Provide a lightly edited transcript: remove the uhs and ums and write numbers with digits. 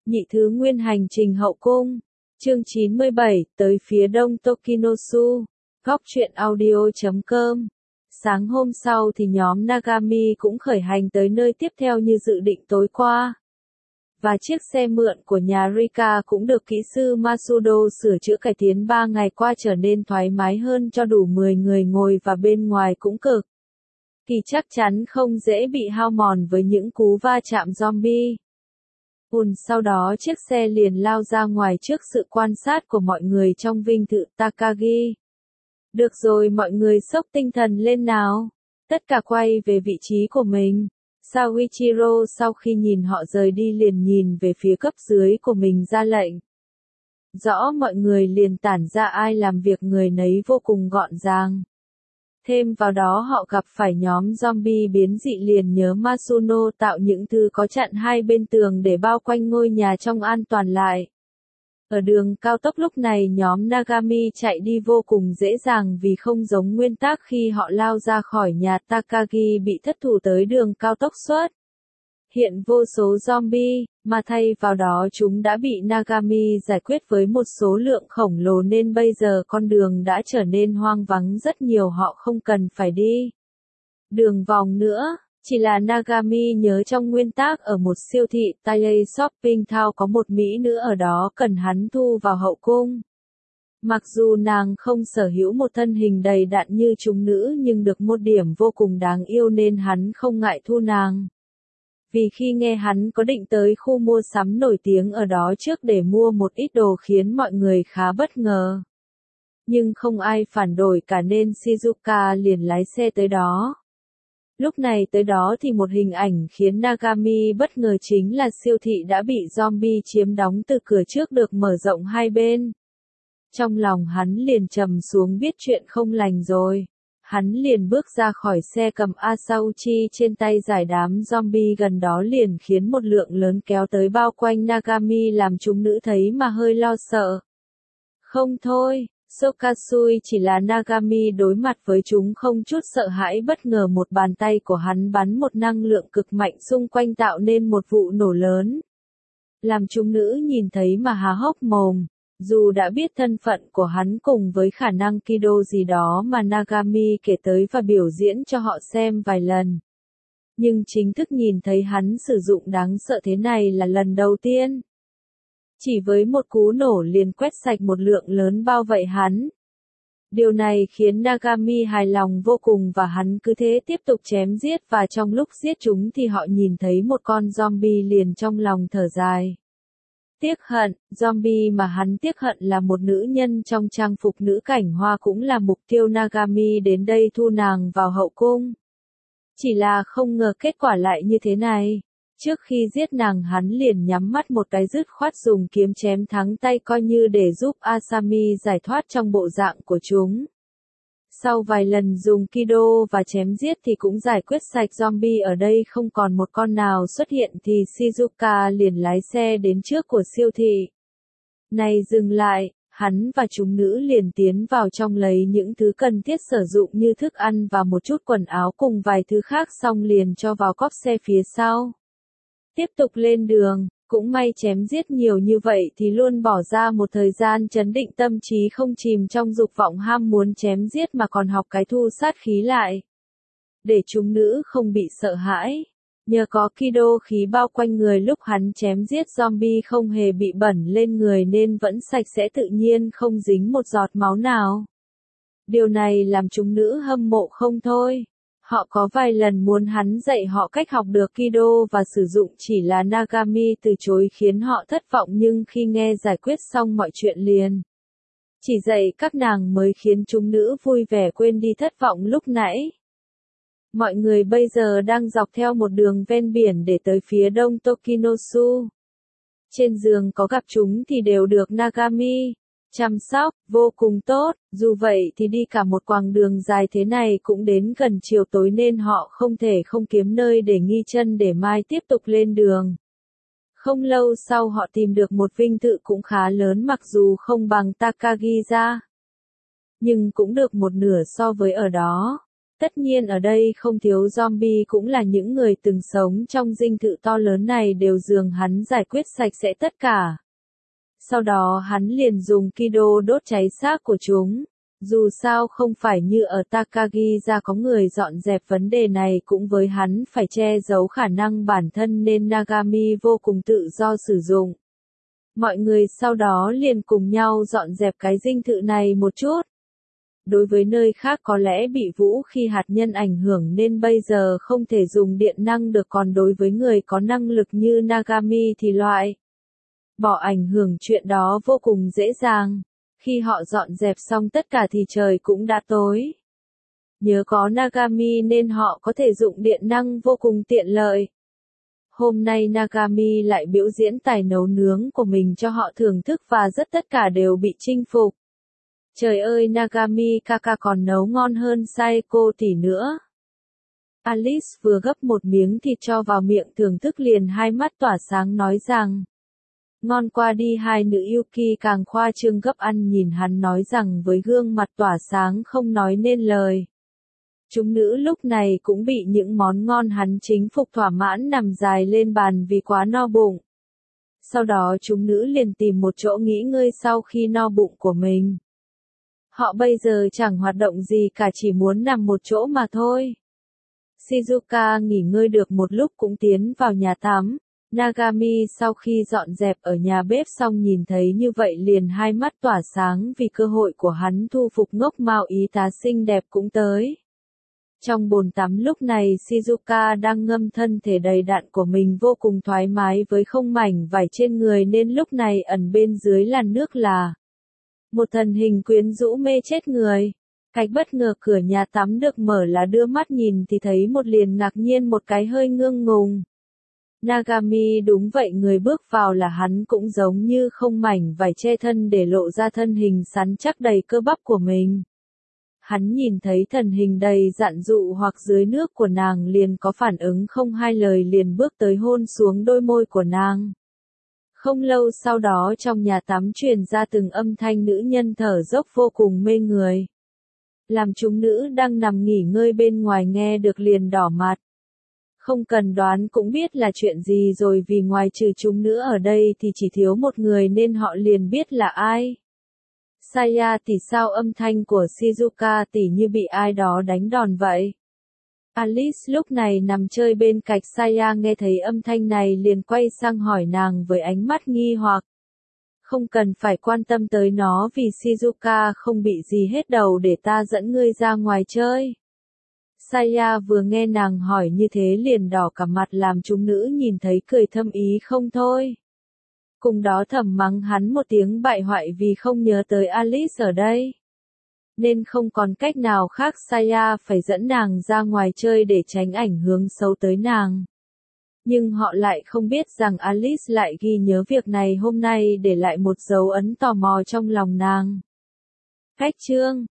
Nhị thứ nguyên hành trình hậu cung. Chương 97, tới phía đông Tokinosu. Góc truyện audio.com. Sáng hôm sau thì nhóm Nagami cũng khởi hành tới nơi tiếp theo như dự định tối qua. Và chiếc xe mượn của nhà Rika cũng được kỹ sư Masudo sửa chữa cải tiến 3 ngày qua trở nên thoải mái hơn cho đủ 10 người ngồi, và bên ngoài cũng cực kỳ chắc chắn không dễ bị hao mòn với những cú va chạm zombie. Sau đó chiếc xe liền lao ra ngoài trước sự quan sát của mọi người trong vinh thự Takagi. Được rồi, mọi người xốc tinh thần lên nào. Tất cả quay về vị trí của mình. Soichiro sau khi nhìn họ rời đi liền nhìn về phía cấp dưới của mình ra lệnh. Rõ mọi người liền tản ra, ai làm việc người nấy vô cùng gọn gàng. Thêm vào đó họ gặp phải nhóm zombie biến dị liền nhớ Masuno tạo những thứ có chặn hai bên tường để bao quanh ngôi nhà trong an toàn lại. Ở đường cao tốc lúc này nhóm Nagami chạy đi vô cùng dễ dàng vì không giống nguyên tắc khi họ lao ra khỏi nhà Takagi bị thất thủ tới đường cao tốc xuất hiện vô số zombie, mà thay vào đó chúng đã bị Nagami giải quyết với một số lượng khổng lồ nên bây giờ con đường đã trở nên hoang vắng rất nhiều, họ không cần phải đi đường vòng nữa. Chỉ là Nagami nhớ trong nguyên tắc ở một siêu thị Taiyei Shopping Town có một mỹ nữ ở đó cần hắn thu vào hậu cung. Mặc dù nàng không sở hữu một thân hình đầy đặn như chúng nữ nhưng được một điểm vô cùng đáng yêu nên hắn không ngại thu nàng. Vì khi nghe hắn có định tới khu mua sắm nổi tiếng ở đó trước để mua một ít đồ khiến mọi người khá bất ngờ. Nhưng không ai phản đối cả nên Shizuka liền lái xe tới đó. Lúc này tới đó thì một hình ảnh khiến Nagami bất ngờ chính là siêu thị đã bị zombie chiếm đóng từ cửa trước được mở rộng hai bên. Trong lòng hắn liền trầm xuống biết chuyện không lành rồi. Hắn liền bước ra khỏi xe cầm Asauchi trên tay giải đám zombie gần đó liền khiến một lượng lớn kéo tới bao quanh Nagami làm chúng nữ thấy mà hơi lo sợ. Không thôi. Sokasui chỉ là Nagami đối mặt với chúng không chút sợ hãi, bất ngờ một bàn tay của hắn bắn một năng lượng cực mạnh xung quanh tạo nên một vụ nổ lớn. Làm chúng nữ nhìn thấy mà há hốc mồm, dù đã biết thân phận của hắn cùng với khả năng Kido gì đó mà Nagami kể tới và biểu diễn cho họ xem vài lần. Nhưng chính thức nhìn thấy hắn sử dụng đáng sợ thế này là lần đầu tiên. Chỉ với một cú nổ liền quét sạch một lượng lớn bao vây hắn. Điều này khiến Nagami hài lòng vô cùng và hắn cứ thế tiếp tục chém giết, và trong lúc giết chúng thì họ nhìn thấy một con zombie liền trong lòng thở dài. Tiếc hận, zombie mà hắn tiếc hận là một nữ nhân trong trang phục nữ cảnh hoa cũng là mục tiêu Nagami đến đây thu nàng vào hậu cung. Chỉ là không ngờ kết quả lại như thế này. Trước khi giết nàng hắn liền nhắm mắt một cái dứt khoát dùng kiếm chém thắng tay coi như để giúp Asami giải thoát trong bộ dạng của chúng. Sau vài lần dùng Kido và chém giết thì cũng giải quyết sạch zombie ở đây không còn một con nào xuất hiện thì Shizuka liền lái xe đến trước của siêu thị. Này dừng lại, hắn và chúng nữ liền tiến vào trong lấy những thứ cần thiết sử dụng như thức ăn và một chút quần áo cùng vài thứ khác xong liền cho vào cốp xe phía sau. Tiếp tục lên đường, cũng may chém giết nhiều như vậy thì luôn bỏ ra một thời gian trấn định tâm trí không chìm trong dục vọng ham muốn chém giết mà còn học cái thu sát khí lại. Để chúng nữ không bị sợ hãi. Nhờ có Kido khí bao quanh người lúc hắn chém giết zombie không hề bị bẩn lên người nên vẫn sạch sẽ tự nhiên không dính một giọt máu nào. Điều này làm chúng nữ hâm mộ không thôi. Họ có vài lần muốn hắn dạy họ cách học được Kido và sử dụng chỉ là Nagami từ chối khiến họ thất vọng, nhưng khi nghe giải quyết xong mọi chuyện liền chỉ dạy các nàng mới khiến chúng nữ vui vẻ quên đi thất vọng lúc nãy. Mọi người bây giờ đang dọc theo một đường ven biển để tới phía đông Tokinosu. Trên giường có gặp chúng thì đều được Nagami chăm sóc vô cùng tốt, dù vậy thì đi cả một quãng đường dài thế này cũng đến gần chiều tối nên họ không thể không kiếm nơi để nghỉ chân để mai tiếp tục lên đường. Không lâu sau họ tìm được một vinh thự cũng khá lớn, mặc dù không bằng Takagi ra, nhưng cũng được một nửa so với ở đó. Tất nhiên ở đây không thiếu zombie cũng là những người từng sống trong dinh thự to lớn này đều dường hắn giải quyết sạch sẽ tất cả. Sau đó hắn liền dùng Kido đốt cháy xác của chúng. Dù sao không phải như ở Takagi ra có người dọn dẹp vấn đề này cũng với hắn phải che giấu khả năng bản thân nên Nagami vô cùng tự do sử dụng. Mọi người sau đó liền cùng nhau dọn dẹp cái dinh thự này một chút. Đối với nơi khác có lẽ bị vũ khí hạt nhân ảnh hưởng nên bây giờ không thể dùng điện năng được, còn đối với người có năng lực như Nagami thì loại bỏ ảnh hưởng chuyện đó vô cùng dễ dàng. Khi họ dọn dẹp xong tất cả thì trời cũng đã tối. Nhớ có Nagami nên họ có thể dụng điện năng vô cùng tiện lợi. Hôm nay Nagami lại biểu diễn tài nấu nướng của mình cho họ thưởng thức và tất cả đều bị chinh phục. Trời ơi, Nagami kaka còn nấu ngon hơn Saeko tỷ nữa. Alice vừa gấp một miếng thịt cho vào miệng thưởng thức liền hai mắt tỏa sáng nói rằng. Ngon qua đi. Hai nữ Yuki càng khoa trương gấp ăn nhìn hắn nói rằng với gương mặt tỏa sáng không nói nên lời. Chúng nữ lúc này cũng bị những món ngon hắn chính phục thỏa mãn nằm dài lên bàn vì quá no bụng. Sau đó chúng nữ liền tìm một chỗ nghỉ ngơi sau khi no bụng của mình. Họ bây giờ chẳng hoạt động gì cả, chỉ muốn nằm một chỗ mà thôi. Shizuka nghỉ ngơi được một lúc cũng tiến vào nhà tắm. Nagami sau khi dọn dẹp ở nhà bếp xong nhìn thấy như vậy liền hai mắt tỏa sáng vì cơ hội của hắn thu phục ngốc mao y tá xinh đẹp cũng tới. Trong bồn tắm lúc này Shizuka đang ngâm thân thể đầy đặn của mình vô cùng thoải mái với không mảnh vải trên người nên lúc này ẩn bên dưới làn nước là một thần hình quyến rũ mê chết người. Cách bất ngờ cửa nhà tắm được mở là đưa mắt nhìn thì thấy một liền ngạc nhiên một cái hơi ngượng ngùng. Nagami đúng vậy, người bước vào là hắn cũng giống như không mảnh vải che thân để lộ ra thân hình sắn chắc đầy cơ bắp của mình. Hắn nhìn thấy thần hình đầy dạn dụ hoặc dưới nước của nàng liền có phản ứng không hai lời liền bước tới hôn xuống đôi môi của nàng. Không lâu sau đó trong nhà tắm truyền ra từng âm thanh nữ nhân thở dốc vô cùng mê người. Làm chúng nữ đang nằm nghỉ ngơi bên ngoài nghe được liền đỏ mặt. Không cần đoán cũng biết là chuyện gì rồi vì ngoài trừ chúng nữ ở đây thì chỉ thiếu một người nên họ liền biết là ai. Saya tỷ, sao âm thanh của Shizuka tỷ như bị ai đó đánh đòn vậy? Alice lúc này nằm chơi bên cạnh Saya nghe thấy âm thanh này liền quay sang hỏi nàng với ánh mắt nghi hoặc. Không cần phải quan tâm tới nó vì Shizuka không bị gì hết, đầu để ta dẫn ngươi ra ngoài chơi. Saya vừa nghe nàng hỏi như thế liền đỏ cả mặt làm chúng nữ nhìn thấy cười thâm ý không thôi. Cùng đó thầm mắng hắn một tiếng bại hoại vì không nhớ tới Alice ở đây. Nên không còn cách nào khác Saya phải dẫn nàng ra ngoài chơi để tránh ảnh hưởng xấu tới nàng. Nhưng họ lại không biết rằng Alice lại ghi nhớ việc này hôm nay để lại một dấu ấn tò mò trong lòng nàng. Cách chương